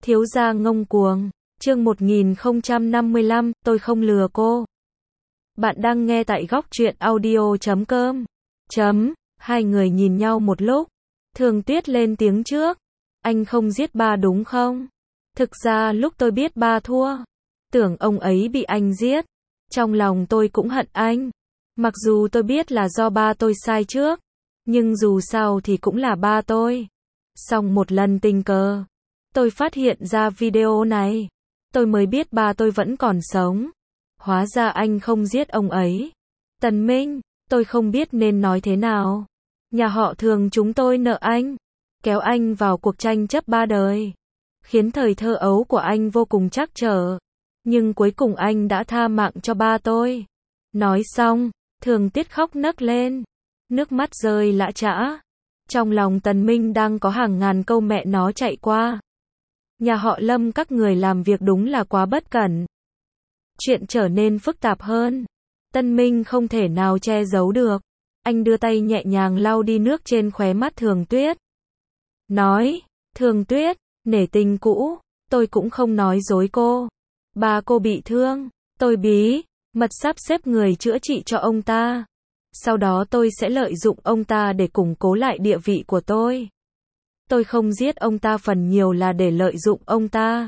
Thiếu gia ngông cuồng. Chương 1055, tôi không lừa cô. Bạn đang nghe tại góc truyện audio.com. Hai người nhìn nhau một lúc. Thường Tuyết lên tiếng trước. Anh không giết ba đúng không? Thực ra lúc tôi biết ba thua, tưởng ông ấy bị anh giết. Trong lòng tôi cũng hận anh. Mặc dù tôi biết là do ba tôi sai trước, nhưng dù sao thì cũng là ba tôi. Xong một lần tình cờ, tôi phát hiện ra video này. Tôi mới biết ba tôi vẫn còn sống. Hóa ra anh không giết ông ấy. Tần Minh, tôi không biết nên nói thế nào. Nhà họ Thường chúng tôi nợ anh, kéo anh vào cuộc tranh chấp ba đời, khiến thời thơ ấu của anh vô cùng trắc trở. Nhưng cuối cùng anh đã tha mạng cho ba tôi. Nói xong, Thường Tuyết khóc nấc lên, nước mắt rơi lã chã. Trong lòng Tần Minh đang có hàng ngàn câu mẹ nó chạy qua. Nhà họ Lâm các người làm việc đúng là quá bất cẩn. Chuyện trở nên phức tạp hơn. Tần Minh không thể nào che giấu được. Anh đưa tay nhẹ nhàng lau đi nước trên khóe mắt Thường Tuyết. Nói, Thường Tuyết, nể tình cũ, tôi cũng không nói dối cô. Ba cô bị thương, tôi bí mật sắp xếp người chữa trị cho ông ta. Sau đó tôi sẽ lợi dụng ông ta để củng cố lại địa vị của tôi. Tôi không giết ông ta phần nhiều là để lợi dụng ông ta.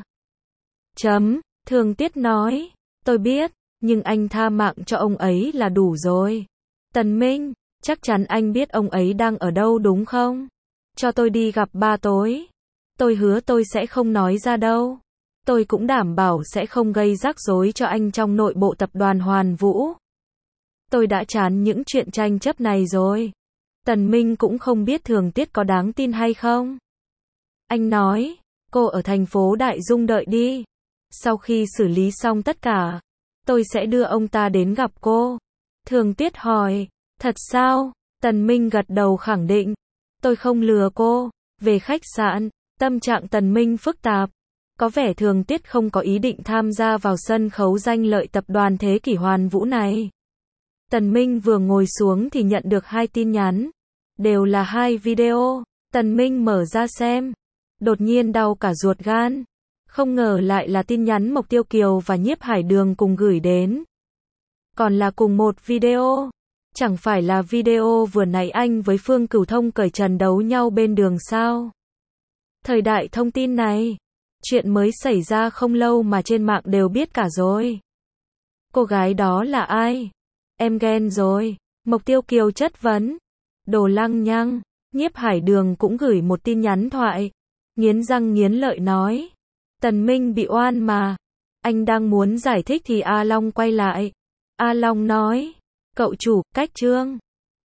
Thường Tuyết nói, tôi biết, nhưng anh tha mạng cho ông ấy là đủ rồi. Tần Minh, chắc chắn anh biết ông ấy đang ở đâu đúng không? Cho tôi đi gặp ba tối. Tôi hứa tôi sẽ không nói ra đâu. Tôi cũng đảm bảo sẽ không gây rắc rối cho anh trong nội bộ tập đoàn Hoàn Vũ. Tôi đã chán những chuyện tranh chấp này rồi. Tần Minh cũng không biết Thường Tuyết có đáng tin hay không. Anh nói, cô ở thành phố Đại Dung đợi đi. Sau khi xử lý xong tất cả, tôi sẽ đưa ông ta đến gặp cô. Thường Tuyết hỏi, thật sao? Tần Minh gật đầu khẳng định, tôi không lừa cô. Về khách sạn, tâm trạng Tần Minh phức tạp. Có vẻ Thường Tuyết không có ý định tham gia vào sân khấu danh lợi tập đoàn Thế Kỷ Hoàn Vũ này. Tần Minh vừa ngồi xuống thì nhận được 2 tin nhắn. Đều là 2 video. Tần Minh mở ra xem. Đột nhiên đau cả ruột gan. Không ngờ lại là tin nhắn Mộc Tiêu Kiều và Nhiếp Hải Đường cùng gửi đến. Còn là cùng một video. Chẳng phải là video vừa nãy anh với Phương Cửu Thông cởi trần đấu nhau bên đường sao? Thời đại thông tin này, chuyện mới xảy ra không lâu mà trên mạng đều biết cả rồi. Cô gái đó là ai? Em ghen rồi. Mộc Tiêu Kiều chất vấn. Đồ lăng nhăng. Nhiếp Hải Đường cũng gửi một tin nhắn thoại. Nghiến răng nghiến lợi nói. Tần Minh bị oan mà. Anh đang muốn giải thích thì A Long quay lại. A Long nói. Cậu chủ, cách chương.